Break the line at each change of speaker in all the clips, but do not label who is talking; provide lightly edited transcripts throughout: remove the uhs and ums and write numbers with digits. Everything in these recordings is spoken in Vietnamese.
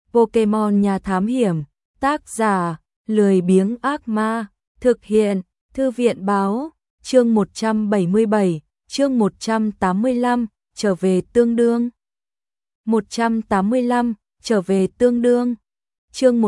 Pokemon Nhà Thám Hiểm, tác giả, lười biếng ác ma, thực hiện, Thư viện báo, chương 177, chương 185, trở về tương đương. 185, trở về tương đương. Chương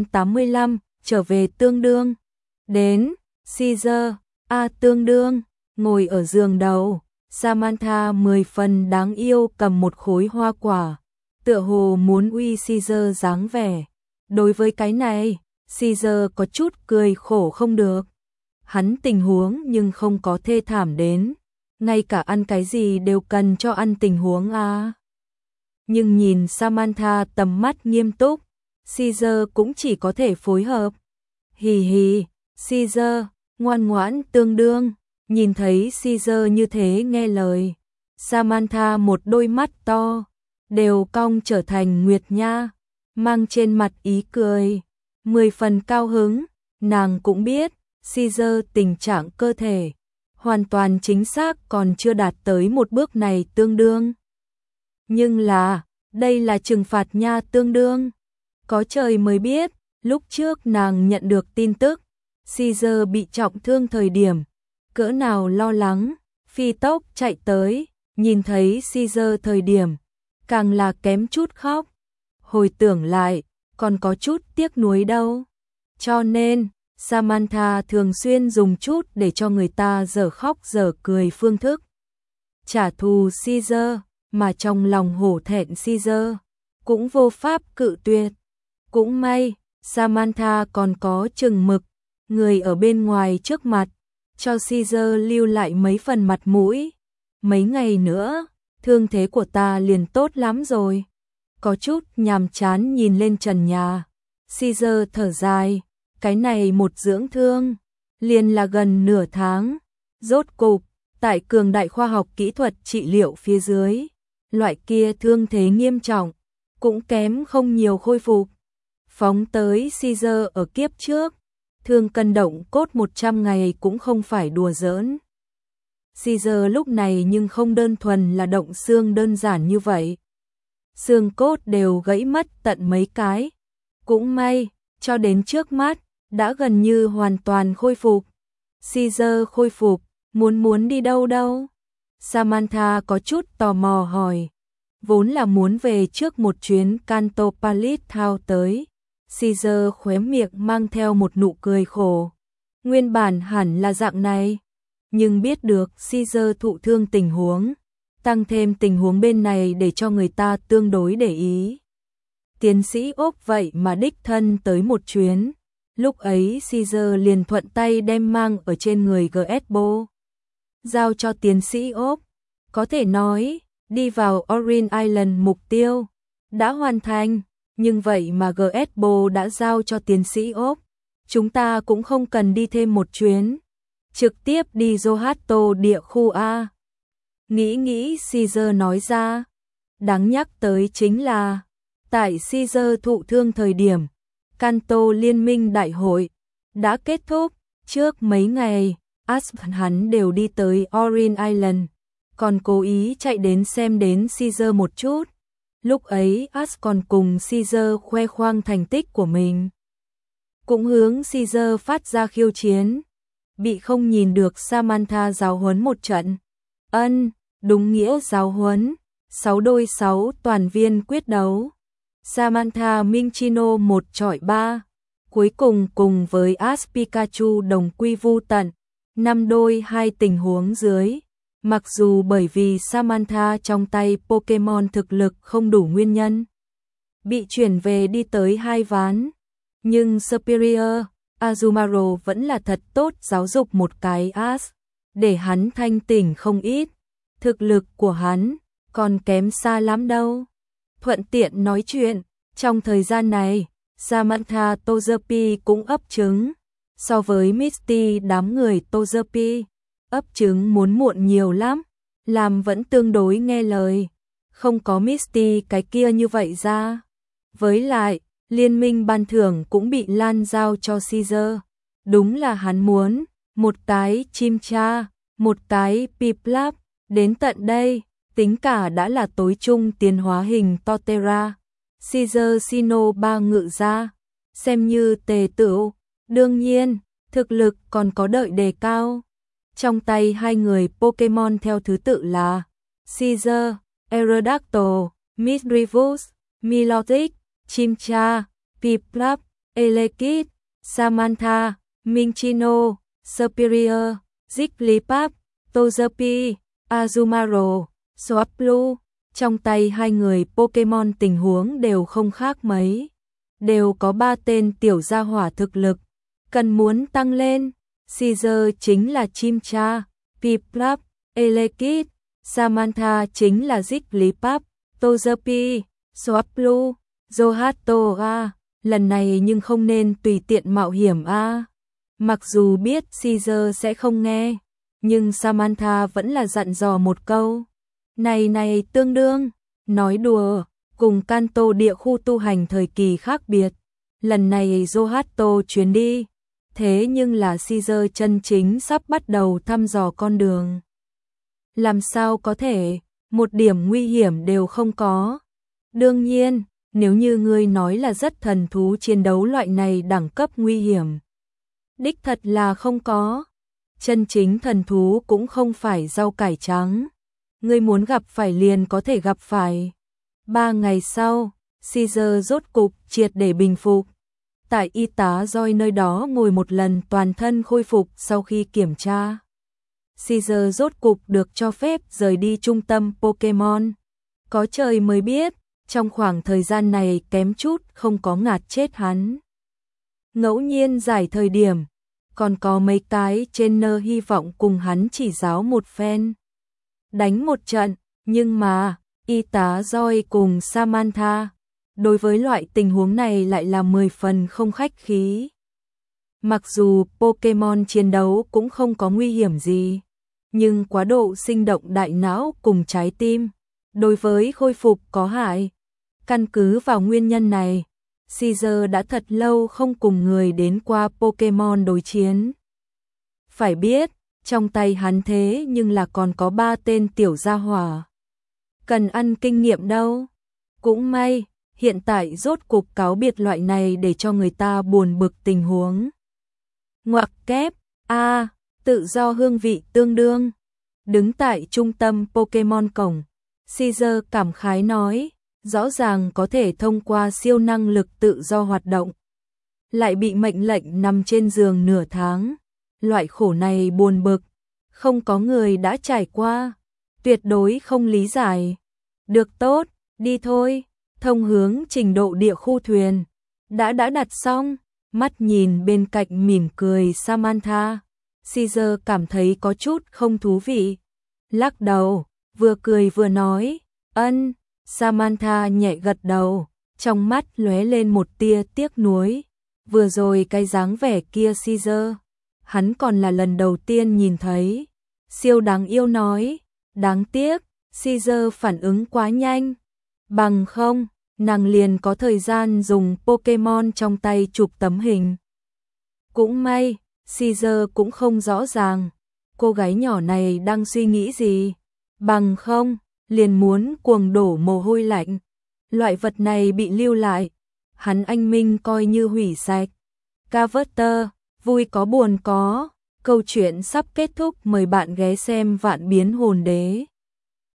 185, trở về tương đương. Đến, Caesar, tương đương, ngồi ở giường đầu, Samantha 10 phần đáng yêu cầm một khối hoa quả, tựa hồ muốn uy Caesar dáng vẻ. Đối với cái này, Caesar có chút cười khổ không được. Hắn tình huống nhưng không có thê thảm đến, ngay cả ăn cái gì đều cần cho ăn tình huống à. Nhưng nhìn Samantha tầm mắt nghiêm túc, Caesar cũng chỉ có thể phối hợp. Hì hì, Caesar, ngoan ngoãn tương đương, nhìn thấy Caesar như thế nghe lời. Samantha một đôi mắt to, đều cong trở thành nguyệt nha, mang trên mặt ý cười, 10 phần cao hứng, nàng cũng biết, Caesar tình trạng cơ thể, hoàn toàn chính xác còn chưa đạt tới một bước này tương đương. Nhưng là, đây là trừng phạt nha tương đương. Có trời mới biết, lúc trước nàng nhận được tin tức, Caesar bị trọng thương thời điểm, cỡ nào lo lắng, phi tốc chạy tới, nhìn thấy Caesar thời điểm, càng là kém chút khóc. Hồi tưởng lại, còn có chút tiếc nuối đâu. Cho nên, Samantha thường xuyên dùng chút để cho người ta dở khóc dở cười phương thức trả thù Caesar, mà trong lòng hổ thẹn Caesar cũng vô pháp cự tuyệt. Cũng may, Samantha còn có chừng mực, người ở bên ngoài trước mặt, cho Caesar lưu lại mấy phần mặt mũi. Mấy ngày nữa, thương thế của ta liền tốt lắm rồi. Có chút nhàm chán nhìn lên trần nhà, Caesar thở dài, cái này một dưỡng thương, liền là gần nửa tháng. Rốt cục, tại cường đại khoa học kỹ thuật trị liệu phía dưới, loại kia thương thế nghiêm trọng, cũng kém không nhiều khôi phục. Phóng tới Caesar ở kiếp trước, thương cân động cốt 100 ngày cũng không phải đùa giỡn. Caesar lúc này nhưng không đơn thuần là động xương đơn giản như vậy. Xương cốt đều gãy mất tận mấy cái. Cũng may, cho đến trước mắt, đã gần như hoàn toàn khôi phục. Caesar khôi phục, muốn đi đâu đâu? Samantha có chút tò mò hỏi. Vốn là muốn về trước một chuyến Kanto Palace Town tới. Caesar khóe miệng mang theo một nụ cười khổ. Nguyên bản hẳn là dạng này, nhưng biết được Caesar thụ thương tình huống, tăng thêm tình huống bên này để cho người ta tương đối để ý. Tiến sĩ Úc vậy mà đích thân tới một chuyến, lúc ấy Caesar liền thuận tay đem mang ở trên người Gesbo, giao cho tiến sĩ Úc. Có thể nói, đi vào Orin Island mục tiêu đã hoàn thành, nhưng vậy mà Gesbo đã giao cho tiến sĩ Úc. Chúng ta cũng không cần đi thêm một chuyến, trực tiếp đi Johto địa khu A. Nghĩ Caesar nói ra, đáng nhắc tới chính là, tại Caesar thụ thương thời điểm, Kanto Liên minh đại hội đã kết thúc. Trước mấy ngày, hắn đều đi tới Orin Island, còn cố ý chạy đến xem đến Caesar một chút. Lúc ấy còn cùng Caesar khoe khoang thành tích của mình, cũng hướng Caesar phát ra khiêu chiến. Bị không nhìn được Samantha giáo huấn một trận. Đúng nghĩa giáo huấn, 6 đôi 6 toàn viên quyết đấu. Samantha Minchino 1-3, cuối cùng cùng với Ash Pikachu đồng quy vu tận, 5 đôi 2 tình huống dưới. Mặc dù bởi vì Samantha trong tay Pokemon thực lực không đủ nguyên nhân, bị chuyển về đi tới 2 ván, nhưng Superior Azumarill vẫn là thật tốt giáo dục một cái Ash, để hắn thanh tỉnh không ít. Thực lực của hắn còn kém xa lắm đâu. Thuận tiện nói chuyện, trong thời gian này, Samantha Togepi cũng ấp trứng. So với Misty đám người Togepi, ấp trứng muốn muộn nhiều lắm, làm vẫn tương đối nghe lời, không có Misty cái kia như vậy ra. Với lại, liên minh ban thưởng cũng bị Lan giao cho Caesar. Đúng là hắn muốn, một cái Chimcha, một cái Piplup, đến tận đây, tính cả đã là tối trung tiến hóa hình Torterra. Caesar Sino ba ngự ra, xem như tề tựu, đương nhiên, thực lực còn có đợi đề cao. Trong tay hai người Pokemon theo thứ tự là Caesar, Aerodactyl, Misdreavus, Milotic, Chimchar, Piplup, Elekid, Samantha, Minccino, Superior, Jigglypuff, Togepi, Azumarill, Swablu. Trong tay hai người Pokemon tình huống đều không khác mấy, đều có 3 tên tiểu gia hỏa thực lực, cần muốn tăng lên. Caesar chính là Chimchar, Piplup, Elekid, Samantha chính là Jigglypuff, Togepi, Swablu, Johto. Lần này nhưng không nên tùy tiện mạo hiểm a. Mặc dù biết Caesar sẽ không nghe, nhưng Samantha vẫn là dặn dò một câu. Này tương đương, nói đùa, cùng Kanto địa khu tu hành thời kỳ khác biệt. Lần này Johto chuyến đi, thế nhưng là Caesar chân chính sắp bắt đầu thăm dò con đường. Làm sao có thể, một điểm nguy hiểm đều không có. Đương nhiên, nếu như ngươi nói là rất thần thú chiến đấu loại này đẳng cấp nguy hiểm, đích thật là không có. Chân chính thần thú cũng không phải rau cải trắng. Ngươi muốn gặp phải liền có thể gặp phải. 3 ngày sau, Caesar rốt cục triệt để bình phục. Tại y tá Joy nơi đó ngồi một lần toàn thân khôi phục sau khi kiểm tra. Caesar rốt cục được cho phép rời đi trung tâm Pokemon. Có trời mới biết, trong khoảng thời gian này kém chút không có ngạt chết hắn. Ngẫu nhiên giải thời điểm, còn có mấy cái trainer hy vọng cùng hắn chỉ giáo một phen, đánh một trận, nhưng mà y tá Joy cùng Samantha đối với loại tình huống này lại là 10 phần không khách khí. Mặc dù Pokemon chiến đấu cũng không có nguy hiểm gì, nhưng quá độ sinh động đại não cùng trái tim đối với khôi phục có hại. Căn cứ vào nguyên nhân này, Caesar đã thật lâu không cùng người đến qua Pokemon đối chiến. Phải biết, trong tay hắn thế nhưng là còn có 3 tên tiểu gia hỏa. Cần ăn kinh nghiệm đâu. Cũng may, hiện tại rốt cục cáo biệt loại này để cho người ta buồn bực tình huống. Ngoặc kép, tự do hương vị tương đương. Đứng tại trung tâm Pokemon cổng, Caesar cảm khái nói, rõ ràng có thể thông qua siêu năng lực tự do hoạt động, lại bị mệnh lệnh nằm trên giường nửa tháng. Loại khổ này buồn bực, không có người đã trải qua, tuyệt đối không lý giải. Được tốt, đi thôi, thông hướng trình độ địa khu thuyền. Đã đặt xong, mắt nhìn bên cạnh mỉm cười Samantha, Caesar cảm thấy có chút không thú vị. Lắc đầu, vừa cười vừa nói, ân. Samantha nhẹ gật đầu, trong mắt lóe lên một tia tiếc nuối. Vừa rồi cái dáng vẻ kia Caesar, hắn còn là lần đầu tiên nhìn thấy. Siêu đáng yêu nói, đáng tiếc, Caesar phản ứng quá nhanh. Bằng không, nàng liền có thời gian dùng Pokemon trong tay chụp tấm hình. Cũng may, Caesar cũng không rõ ràng, cô gái nhỏ này đang suy nghĩ gì. Bằng không, liền muốn cuồng đổ mồ hôi lạnh. Loại vật này bị lưu lại, hắn anh minh coi như hủy sạch. Carver, vui có buồn có, câu chuyện sắp kết thúc, mời bạn ghé xem Vạn Biến Hồn Đế.